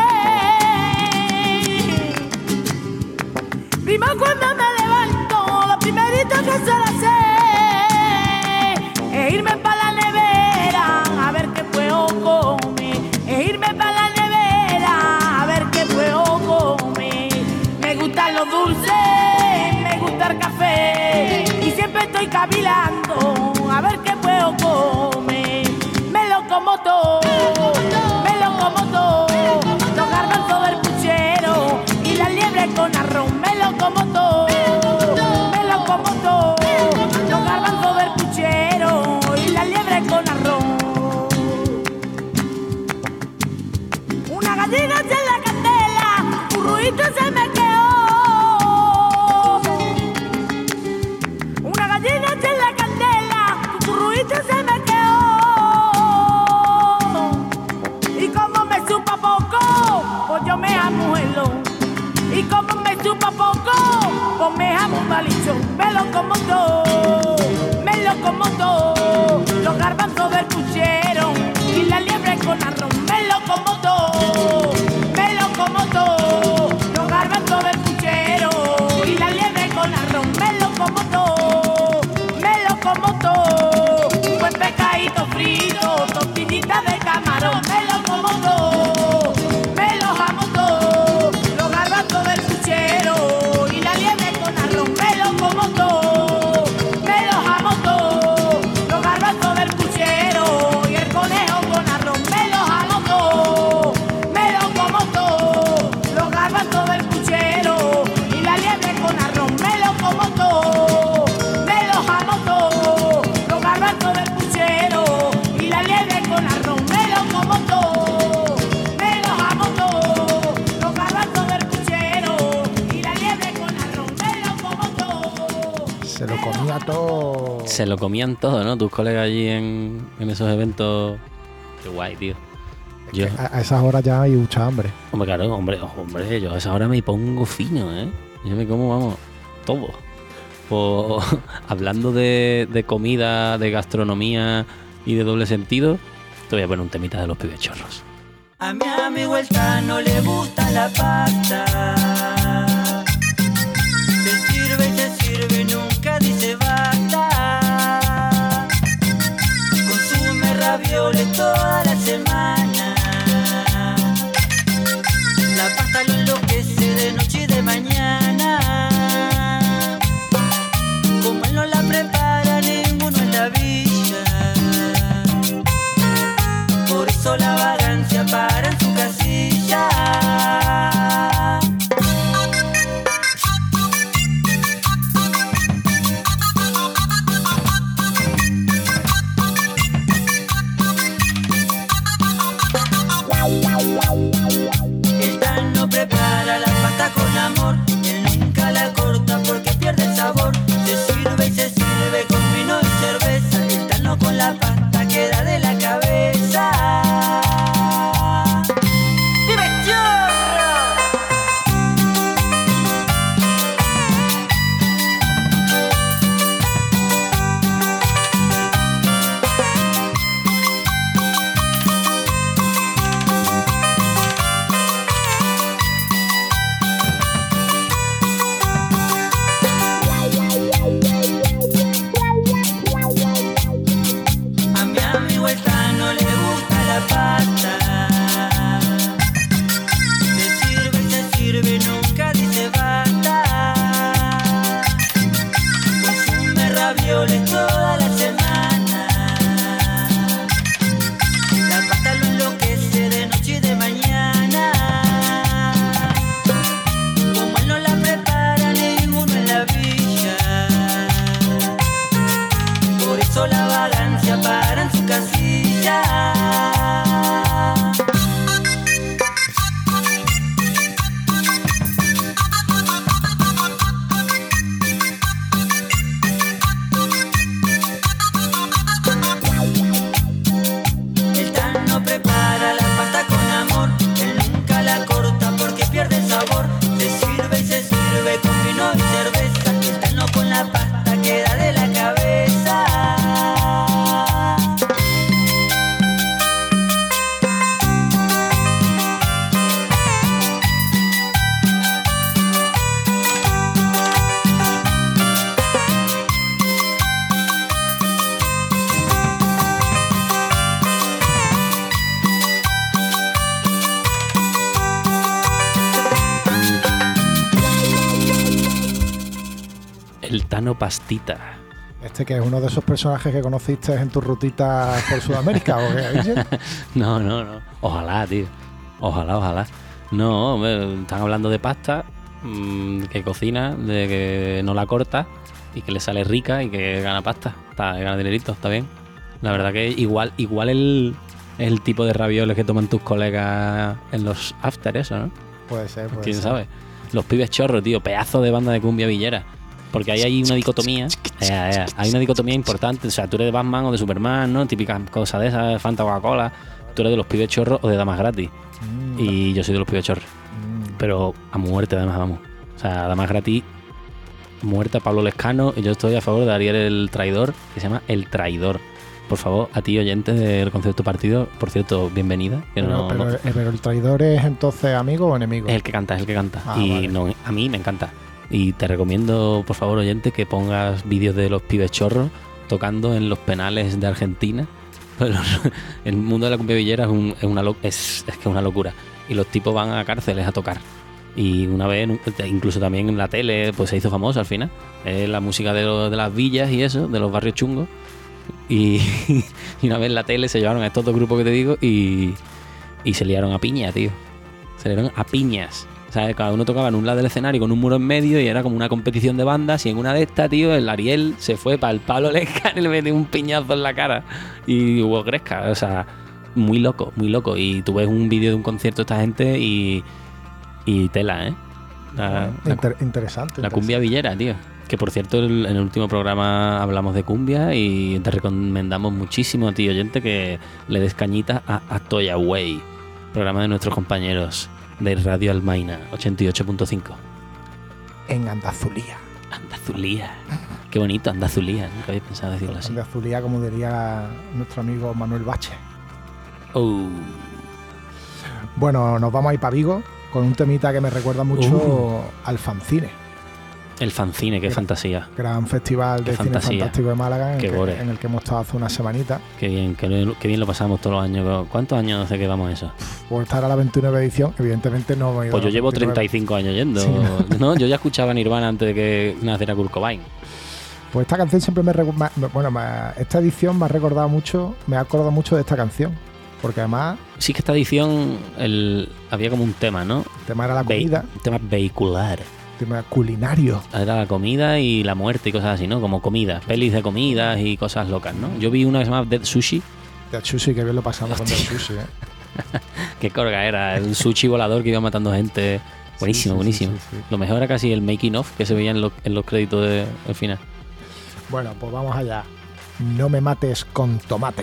hacer. Prima, cuando me levanto, lo primerito que suelo hacer es irme pa' la nevera a ver qué puedo comer. Es irme pa' la nevera a ver qué puedo comer. Me gustan los dulces, me gusta el café y siempre estoy cavilando a ver qué puedo comer. Me lo como todo, me lo como todo, los garbanzos del puchero y la liebre con arroz. Me lo como todo, me lo como todo, los garbanzos del puchero y la liebre con arroz. Una gallina en la candela, un ruido se me quedó. Una gallina en la candela, un ruido se me quedó. Pues yo me amo el y como me chupa poco, pues me amo un balichón. Me lo como todo, me lo como todo, los garbanzos del puchero y la liebre con arroz. Me lo como todo, me lo como todo, los garbanzos del puchero y la liebre con arroz. Me lo como todo, me lo como todo, un buen pescadito frito, tortillitas de camarón. Me lo como todo. Todo. Se lo comían todo, ¿no? Tus colegas allí en, en esos eventos. Qué guay, tío. Yo, a, a esas horas ya hay mucha hambre. Hombre, claro, hombre, hombre, yo a esas horas me pongo fino, ¿eh? Yo me como, vamos, todo. Pues, hablando de, de comida, de gastronomía y de doble sentido, te voy a poner un temita de los pibes chorros. A mi amigo el Tano le gusta la pasta. Se sirve y se sirve, nunca dice basta. Consume ravioles toda la semana. La pasta lo El Tano Pastita. Este que es uno de esos personajes que conociste en tu rutita por Sudamérica, ¿o qué, Guille? No, no, no. Ojalá, tío. Ojalá, ojalá. No, hombre, están hablando de pasta, mmm, que cocina, de que no la corta y que le sale rica y que gana pasta. Está, gana dinerito, está bien. La verdad que igual, igual el, el tipo de ravioles que toman tus colegas en los after, eso, ¿no? Puede ser, puede ¿Quién ser. sabe? Los pibes chorros, tío, pedazo de banda de cumbia villera. Porque ahí hay una dicotomía, ea, ea, hay una dicotomía importante. O sea, tú eres de Batman o de Superman, ¿no? Típicas cosas de esas, Fanta, Coca-Cola. Tú eres de los pibes chorros o de damas gratis. Mm. Y yo soy de los pibes chorros. Mm. Pero a muerte, además, vamos. O sea, damas gratis, muerte a Pablo Lescano. Y yo estoy a favor de Ariel el Traidor, que se llama El Traidor. Por favor, a ti, oyentes del Concepto Partido, por cierto, bienvenida. Que Pero, no, pero, no- eh, pero el traidor es entonces amigo o enemigo. Es el que canta, es el que canta. Ah, y vale. no, a mí me encanta. Y te recomiendo, por favor, oyente, que pongas vídeos de los pibes chorros tocando en los penales de Argentina. El mundo de la cumbia villera es, un- es una lo- es, es que es una locura. Y los tipos van a cárceles a tocar. Y una vez, incluso también en la tele, pues se hizo famoso al final. Es la música de, lo- de las villas y eso, de los barrios chungos. Y, y una vez en la tele se llevaron a estos dos grupos que te digo y, y se liaron a piña, tío. Se liaron a piñas. O sea, cada uno tocaba en un lado del escenario con un muro en medio y era como una competición de bandas. Y en una de estas, tío, el Ariel se fue para el Pablo Lescano y le metió un piñazo en la cara. Y hubo gresca. O sea, muy loco, muy loco. Y tú ves un vídeo de un concierto de esta gente y, y tela, ¿eh? La, la- Inter- interesante. la cumbia villera, tío. Que por cierto, el- en el último programa hablamos de cumbia y te recomendamos muchísimo a ti, oyente, que le des cañita a Atoya Way, programa de nuestros compañeros de Radio Almaina, ochenta y ocho punto cinco. En Andazulía. Andazulía. Qué bonito, Andazulía. Nunca había pensado decirlo así. Andazulía, como diría nuestro amigo Manuel Bache. Oh. Bueno, nos vamos a ir para Vigo con un temita que me recuerda mucho Uh. al Fanzine. El Fanzine, qué fantasía. Gran festival Qué de cine fantasía. fantástico de Málaga, en, Qué el que, gore. en el que hemos estado hace una semanita. Qué bien, qué, qué bien lo pasamos todos los años. ¿Cuántos años hace que vamos a eso? Por estar a la veintinueve edición, evidentemente no hemos ido Pues a yo la llevo veintinueve. treinta y cinco años yendo. Sí, ¿no? Yo ya escuchaba Nirvana antes de que naciera Kurt Cobain. Pues esta canción siempre me, recu- me- bueno, me- esta edición me ha recordado mucho, me ha acordado mucho de esta canción, porque además Sí que esta edición el, había como un tema, ¿no? el tema era la Ve- comida, un tema vehicular. el tema culinario. Era la comida y la muerte y cosas así, ¿no? Como comida, pelis de comidas y cosas locas, ¿no? Yo vi una que se llama Dead Sushi. De sushi, que bien lo pasamos con el sushi, ¿eh? Qué corga era, el sushi volador que iba matando gente. Buenísimo, sí, buenísimo. sí, sí, sí. Lo mejor era casi el making of que se veía en, los- en los créditos de- del final. Bueno, pues vamos allá. No me mates con tomate.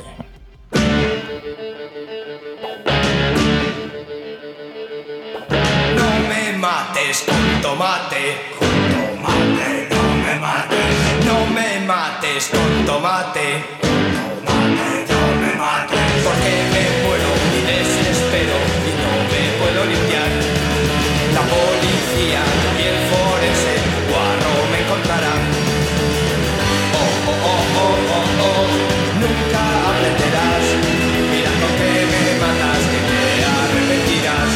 No me mates con tomate, con tomate, no me mates. No me mates con tomate, con tomate, no me mates. Porque me muero y desespero y no me puedo limpiar. La policía y el forense guarro me encontrarán. Oh, oh, oh, oh, oh, oh, nunca aprenderás. Mira con que me matas, que te arrepentirás.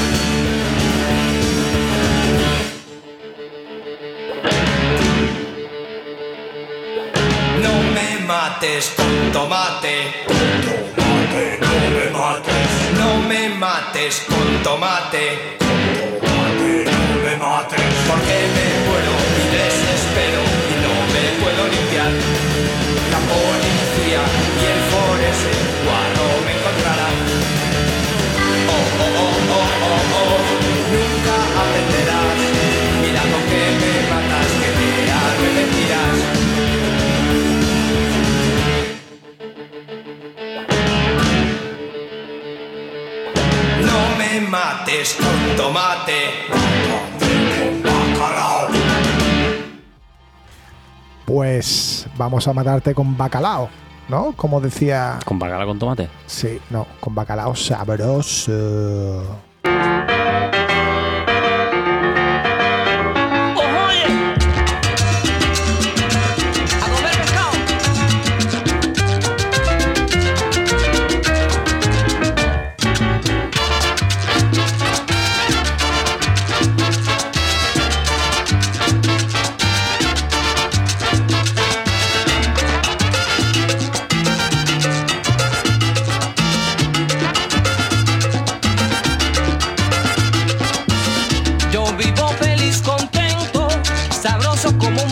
No me mates con tomate. Tomate, no me mates. No me mates con tomate. Tomate, no me mates. Porque me muero y desespero y no me puedo limpiar. La policía y el forense guarro me encontrarán. Oh, oh, oh, oh, oh, oh. Nunca aprenderás. Mira con que me matas, que te arrepentirás. No me mates con tomate. Con bacalao. Pues vamos a matarte con bacalao, ¿no? Como decía... ¿Con bacala con tomate? Sí, no, con bacalao sabroso.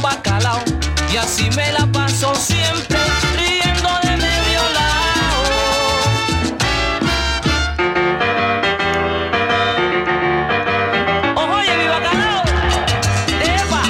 bacalao y así me la paso siempre riendo de medio lado. Oye, mi bacalao, ¡epa!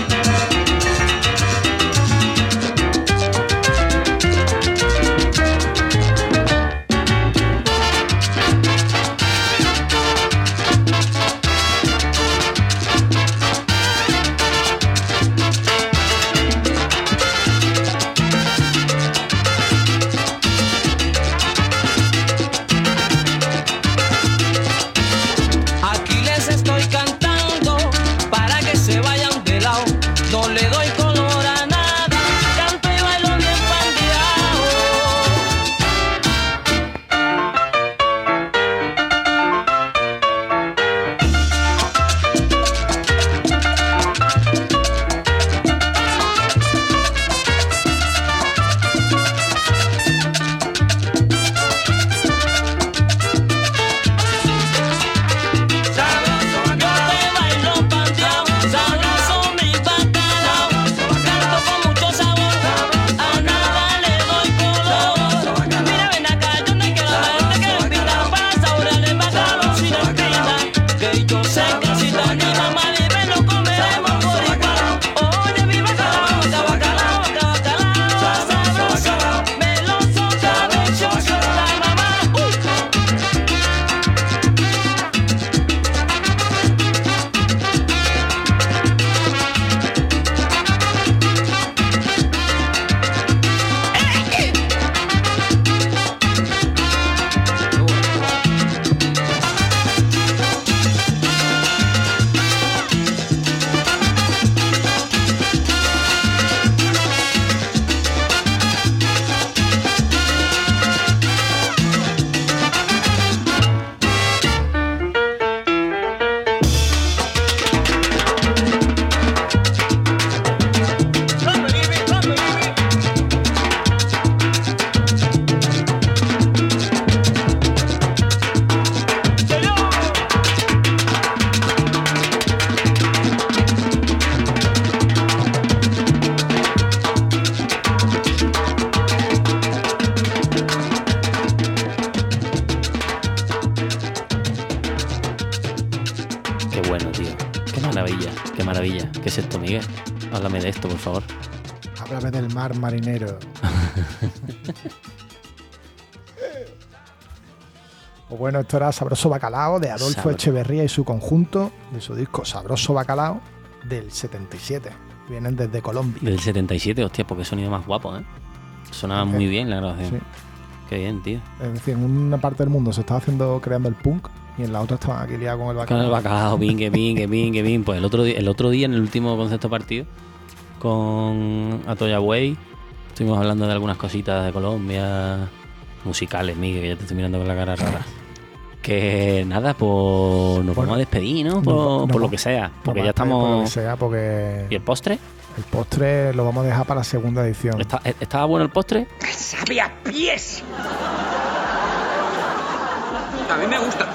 Aquí les estoy cantando para que se vayan de lado. No le doy color a nada, canto y bailo bien pandeado. Sabroso, yo te bailo pandeado, sabroso mi bacalao, canto con mucho sabor, a nada le doy color. Mira, ven acá, yo no quiero la gente que me pinta para saborear el bacalao sin espina, que yo sé que si está mi mamá vive lo comeremos por igual. Oye, mi bacalao, boca bacalao, boca bacalao, sabroso, meloso, cabechoso, la mamá. Uh. Qué bueno, tío. Qué maravilla, qué maravilla. ¿Qué es esto, Miguel? Háblame de esto, por favor. Háblame del mar marinero. Pues bueno, esto era Sabroso Bacalao de Adolfo Sabro. Echeverría y su conjunto, de su disco Sabroso Bacalao del setenta y siete. Vienen desde Colombia. Del setenta y siete, hostia, porque sonido más guapo, ¿eh? Sonaba muy bien la grabación. Sí. Qué bien, tío. Es decir, en una parte del mundo se estaba haciendo, creando el punk, y en la otra estaban aquí liados con el Con bacalao. el bacalao, pingue, pingue, pingue, pingue. Pues el otro, día, el otro día, en el último concepto partido, con Atoya Way, estuvimos hablando de algunas cositas de Colombia, musicales, Miguel, que ya te estoy mirando con la cara rara. Que nada, pues nos vamos a despedir, ¿no? Por, nos- por nos- lo que sea. Porque nos ya va a pedir por lo que estamos. sea, porque ¿Y el postre? el postre lo vamos a dejar para la segunda edición. ¿Está- ¿Estaba bueno el postre? ¡Sabe a pies! A mí me gusta.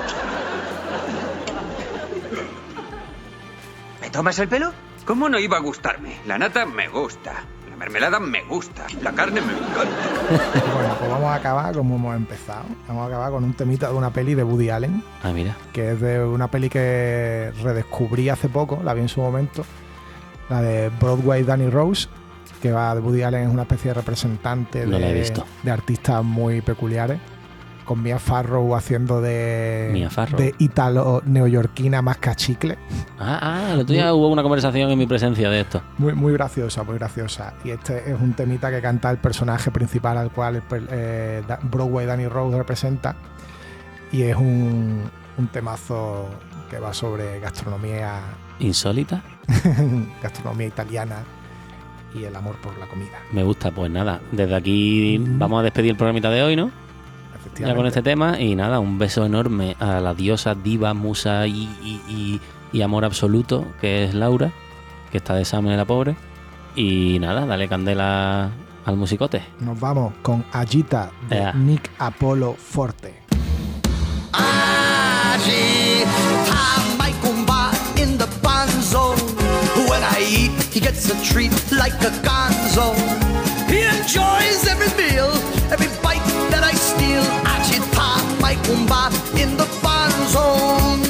¿Me tomas el pelo? ¿Cómo no iba a gustarme? La nata me gusta. La mermelada me gusta. La carne me encanta. Bueno, pues vamos a acabar como hemos empezado. Vamos a acabar con un temita de una peli de Woody Allen, Ah, mira. que es de una peli que redescubrí hace poco, la vi en su momento, la de Broadway Danny Rose, que va de Woody Allen, es una especie de representante No la he de, visto. de artistas muy peculiares, con Mia Farrow haciendo de, Mia Farrow. de ítalo neoyorquina más cachicle. Ah, ah, el otro día hubo una conversación en mi presencia de esto. Muy, muy graciosa, muy graciosa. Y este es un temita que canta el personaje principal al cual el per- eh, Da- Broadway Danny Rose representa. Y es un, un temazo que va sobre gastronomía, ¿Insólita? gastronomía italiana y el amor por la comida. Me gusta, pues nada. Desde aquí vamos a despedir el programita de hoy, ¿no? Ya con este tema. Y nada, un beso enorme a la diosa, diva, musa y, y, y, y amor absoluto, que es Laura, que está de examen la pobre. Y nada, dale candela al musicote. Nos vamos con Agita de Ea. Nick Apollo Forte. Agita my kumba in the fun zone. When I eat, he gets gets a treat like a gonzo. He enjoys every meal, every bite that I steal. Agita my kumba in the fun zone.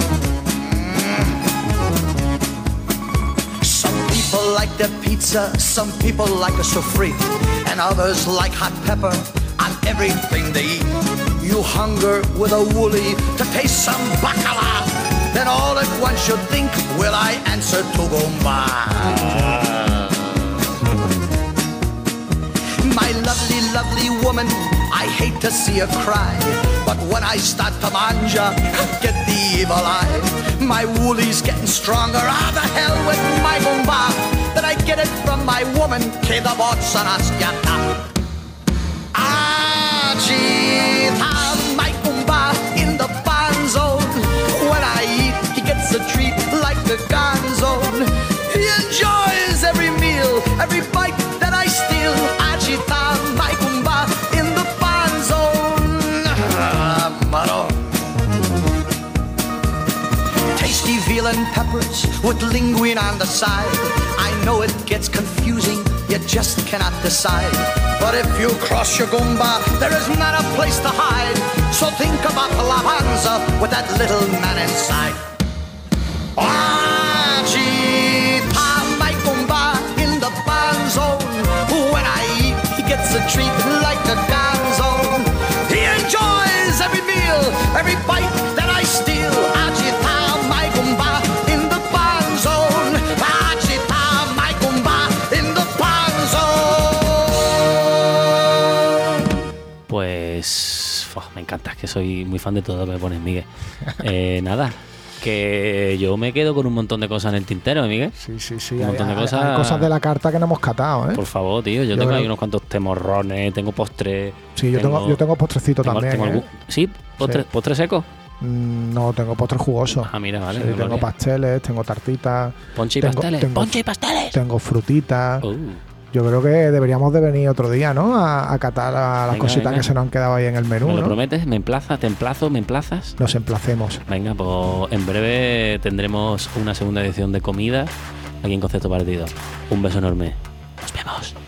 Some people like their pizza, some people like a sofrito, and others like hot pepper on everything they eat. You hunger with a woolly to taste some bacala, then all at once you think, will I answer to Goomba? My lovely, lovely woman, I hate to see her cry, but when I start to manja, get the evil eye. My woolly's getting stronger, ah the hell with my Goomba, that I get it from my woman, que the bots on us get up. Agita my Goomba in the fun zone. When I eat, he gets a treat like the gonzo. He enjoys every meal, every bite that I steal. Agita my Goomba in the fun zone. Ah, Maron. Tasty veal and peppers with linguine on the side. I know it gets confusing, you just cannot decide. But if you cross your Goomba, there is not a place to hide. So think about the Lavanza with that little man inside. Agita my Goomba in the fun zone. When I eat, he gets a treat like a gonzo. He enjoys every meal, every bite that I steal. Agita my Goomba in the fun zone. Agita my Goomba in the fun zone. Pues fua, me encanta, es que soy muy fan de todo lo que me pones, Miguel. Eh, nada, que yo me quedo con un montón de cosas en el tintero, ¿eh, Miguel? Sí, sí, sí. Un Hay, montón de hay- cosas. hay cosas de la carta que no hemos catado, ¿eh? Por favor, tío, yo, Yo tengo creo- ahí unos cuantos temorrones, tengo postres. Sí, yo tengo, yo tengo postrecito tengo- también. tengo ¿eh? algún- ¿Sí? ¿Postre, Sí. ¿Postre seco? Mm, No, tengo postres jugosos. Ah, mira, vale. Sí, qué tengo gloria. pasteles, tengo tartitas. Ponche y tengo- pasteles. tengo- Ponche y pasteles. Tengo frutitas. Uh. Yo creo que deberíamos de venir otro día, ¿no? A, a catar a las Venga, cositas venga. que se nos han quedado ahí en el menú, ¿Me lo ¿no? prometes? ¿Me emplazas? ¿Te emplazo? ¿Me emplazas? Nos emplacemos. Venga, pues en breve tendremos una segunda edición de comida aquí en Concepto Partido. Un beso enorme. Nos vemos.